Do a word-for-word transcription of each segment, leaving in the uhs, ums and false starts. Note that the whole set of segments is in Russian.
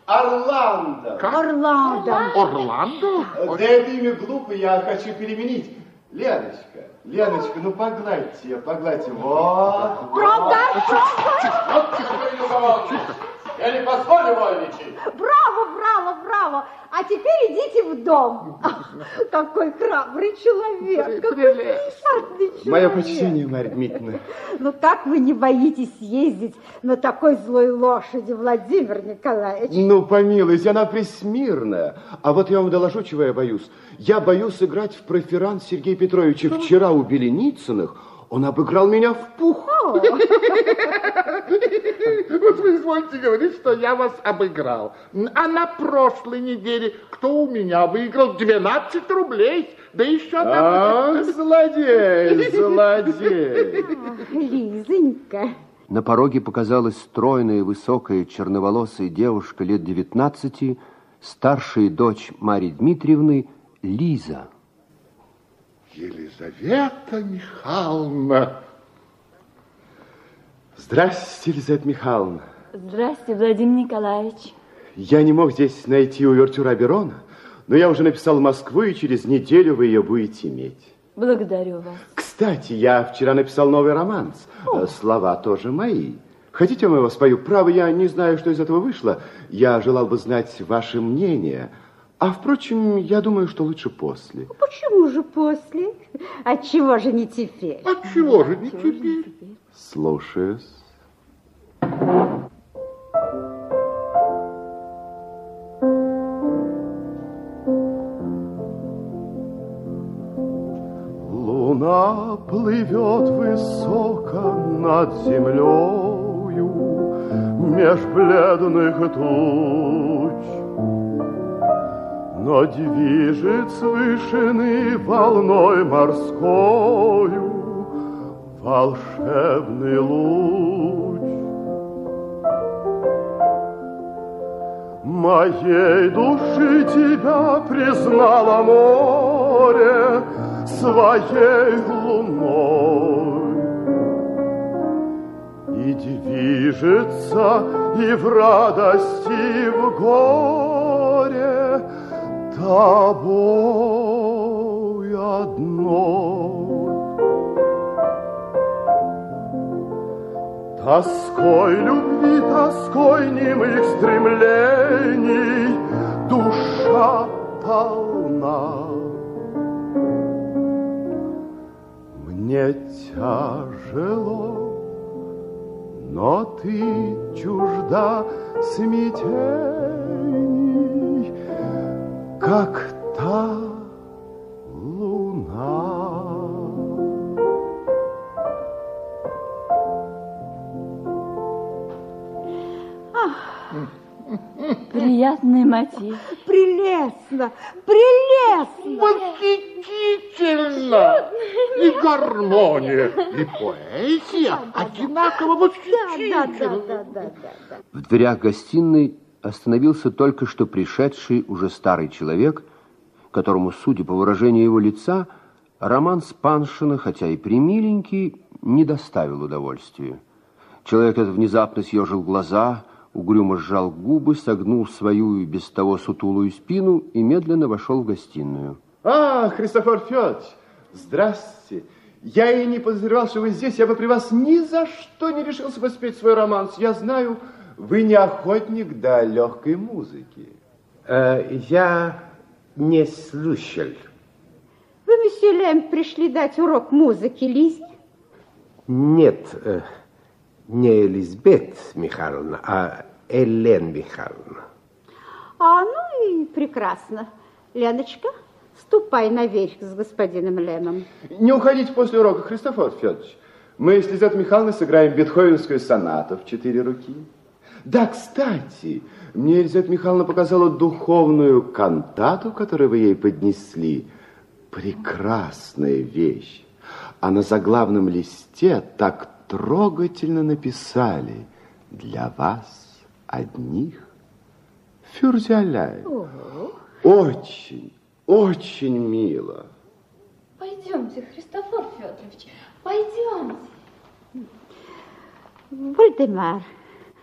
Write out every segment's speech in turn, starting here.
Орландо. Как? Орландо. Орландо? Да это имя глупое, я хочу переменить. Леночка, Леночка, ну погладьте ее, погладьте. Вот. Правда? Я не позволю вольничать. Браво, браво, браво. А теперь идите в дом. Какой храбрый человек. Какой приятный человек. Мое почтение, Марья Дмитриевна. Ну как вы не боитесь ездить на такой злой лошади, Владимир Николаевич? Ну, помилуйте, она пресмирная. А вот я вам доложу, чего я боюсь. Я боюсь играть в преферанс Сергея Петровича. Вчера у Беленицыных он обыграл меня в пух. Вот вы извольте говорить, что я вас обыграл. А на прошлой неделе кто у меня выиграл двенадцать рублей? Да еще... А, злодей, злодей. Лизонька. На пороге показалась стройная, высокая, черноволосая девушка лет девятнадцати, старшая дочь Марьи Дмитриевны, Лиза. Елизавета Михайловна. Здравствуйте, Елизавета Михайловна. Здравствуйте, Владимир Николаевич. Я не мог здесь найти увертюру Аберона, но я уже написал в Москву, и через неделю вы ее будете иметь. Благодарю вас. Кстати, я вчера написал новый романс. О. Слова тоже мои. Хотите, я его спою? Право, я не знаю, что из этого вышло. Я желал бы знать ваше мнение. А, впрочем, я думаю, что лучше после. Почему же после? Отчего же не теперь? Отчего же не теперь? Слушаюсь. Луна плывет высоко над землею меж бледных туч, но движет с вышины волной морскою волшебный луч. Моей души тебя признало море своей луной, и движется и в радости, и в горе тобой одной. Тоской любви, тоской немых стремлений душа полна. Мне тяжело, но ты чужда смятений, как та луна. Приятный мотив. Прелестно, прелестно. Восхитительно. И гармония, и поэзия одинаково восхитительно. Да, да, да, да, да, да. В дверях гостиной остановился только что пришедший уже старый человек, которому, судя по выражению его лица, роман Паншина, хотя и премиленький, не доставил удовольствия. Человек этот внезапно съежил глаза, угрюмо сжал губы, согнул свою и без того сутулую спину и медленно вошел в гостиную. А, Христофор Федорович, здравствуйте. Я и не подозревал, что вы здесь. Я бы при вас ни за что не решился бы спеть свой романс. Я знаю, вы не охотник до легкой музыки. Э, я не слушал. Вы, месье Лем, пришли дать урок музыки Лизе? Нет, э, не Елизавета Михайловна, а Елена Михайловна. А, ну и прекрасно. Леночка, ступай наверх с господином Лемом. Не уходите после урока, Христофор Федорович. Мы с Лизаветой Михайловной сыграем бетховенскую сонату в четыре руки. Да, кстати, мне Лизавета Михайловна показала духовную кантату, которую вы ей поднесли. Прекрасная вещь. А на заглавном листе так трогательно написали: для вас одних Фюрзеляй. Очень, очень мило. Пойдемте, Христофор Федорович, пойдемте. Вольдемар,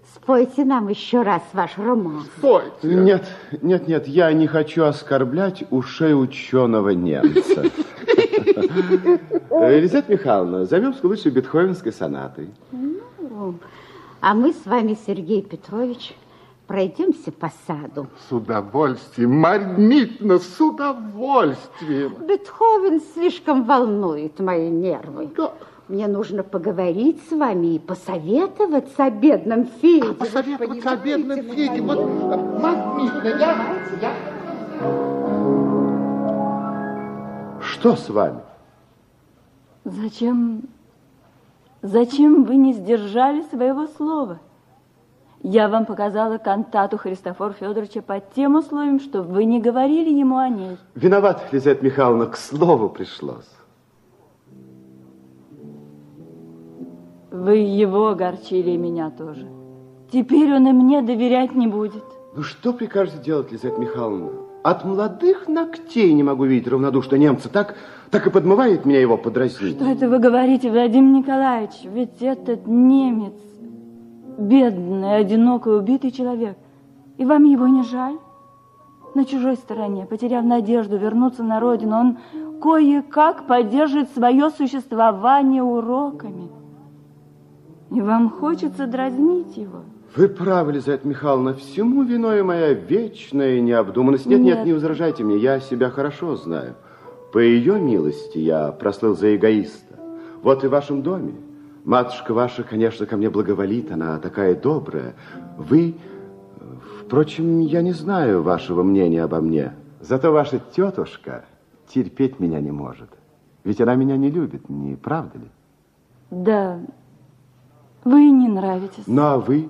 Спойте нам еще раз ваш роман. Спойте. Нет, нет, нет, я не хочу оскорблять ушей ученого немца. Елизавета Михайловна, займемся лучше бетховенской сонатой. Ну, а мы с вами, Сергей Петрович, пройдемся по саду. С удовольствием, Марья Дмитриевна, с удовольствием. Бетховен слишком волнует мои нервы. Да. Мне нужно поговорить с вами и посоветоваться о бедном Феде. А посоветоваться о бедном Феде. Вот, Марья Дмитриевна, я... я... Что с вами? Зачем... Зачем вы не сдержали своего слова? Я вам показала кантату Христофора Федоровича под тем условием, что вы не говорили ему о ней. Виноват, Елизавета Михайловна, к слову пришлось. Вы его огорчили, и меня тоже. Теперь он и мне доверять не будет. Ну что прикажете делать, Елизавета Михайловна? От молодых ногтей не могу видеть равнодушно немца. Так, так и подмывает меня его подразнить. Что это вы говорите, Владимир Николаевич? Ведь этот немец, бедный, одинокий, убитый человек. И вам его не жаль? На чужой стороне, потеряв надежду вернуться на родину, он кое-как поддерживает свое существование уроками. И вам хочется дразнить его? Вы правы, Елизавета Михайловна, всему виною моя вечная необдуманность. Нет, нет, нет, не возражайте мне, я себя хорошо знаю. По ее милости я прослыл за эгоиста. Вот и в вашем доме. Матушка ваша, конечно, ко мне благоволит, она такая добрая. Вы, впрочем, я не знаю вашего мнения обо мне. Зато ваша тетушка терпеть меня не может. Ведь она меня не любит, не правда ли? Да, вы не нравитесь. Ну, а вы...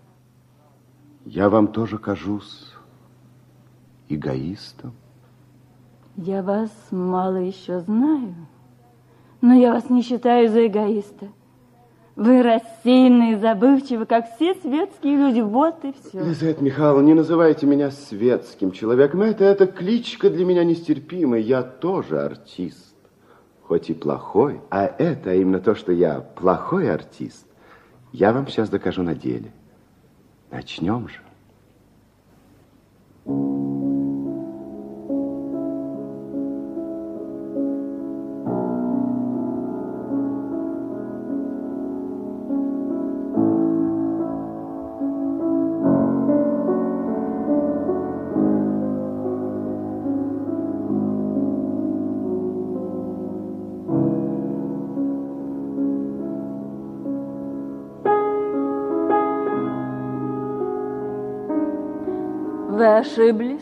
Я вам тоже кажусь эгоистом. Я вас мало еще знаю, но я вас не считаю за эгоиста. Вы рассеянны и забывчивы, как все светские люди. Вот и все. Елизавета Михайловна, не называйте меня светским человеком. Это, это кличка для меня нестерпимая. Я тоже артист, хоть и плохой. А это именно то, что я плохой артист, я вам сейчас докажу на деле. Начнем же. Вы ошиблись?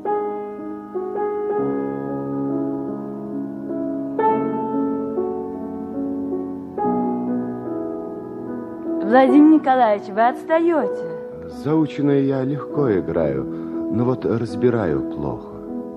Владимир Николаевич, вы отстаете. Заученное я легко играю, но вот разбираю плохо.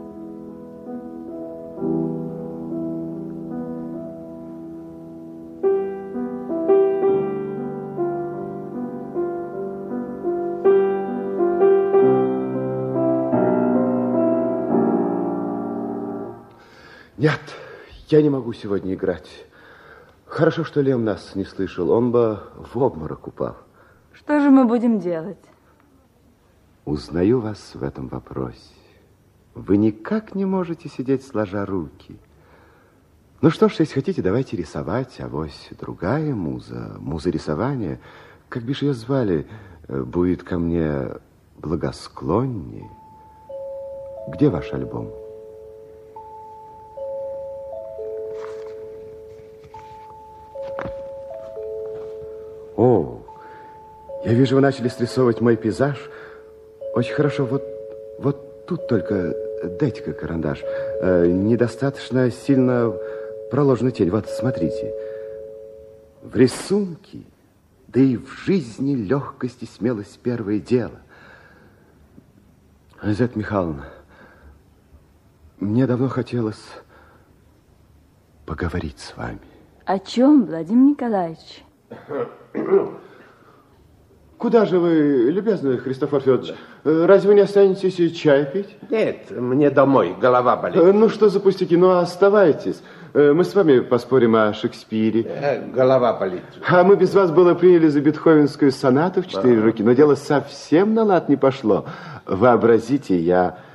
Нет, я не могу сегодня играть. Хорошо, что Лем нас не слышал. Он бы в обморок упал. Что же мы будем делать? Узнаю вас в этом вопросе. Вы никак не можете сидеть сложа руки. Ну что ж, если хотите, давайте рисовать. Авось другая муза, муза рисования, как бишь ее звали, будет ко мне благосклоннее. Где ваш альбом? О, я вижу, вы начали срисовывать мой пейзаж. Очень хорошо. Вот, вот тут только дайте-ка карандаш. Э, недостаточно сильно проложена тень. Вот, смотрите. В рисунке, да и в жизни легкость и смелость первое дело. Елизавета Михайловна, мне давно хотелось поговорить с вами. О чем, Владимир Николаевич? Куда же вы, любезный Христофор Федорович? Разве вы не останетесь чай пить? Нет, мне домой, голова болит. Ну, что за пустяки? Ну, оставайтесь. Мы с вами поспорим о Шекспире. Голова болит. А мы без вас было приняли за бетховенскую сонату в четыре руки, но дело совсем на лад не пошло. Вообразите, я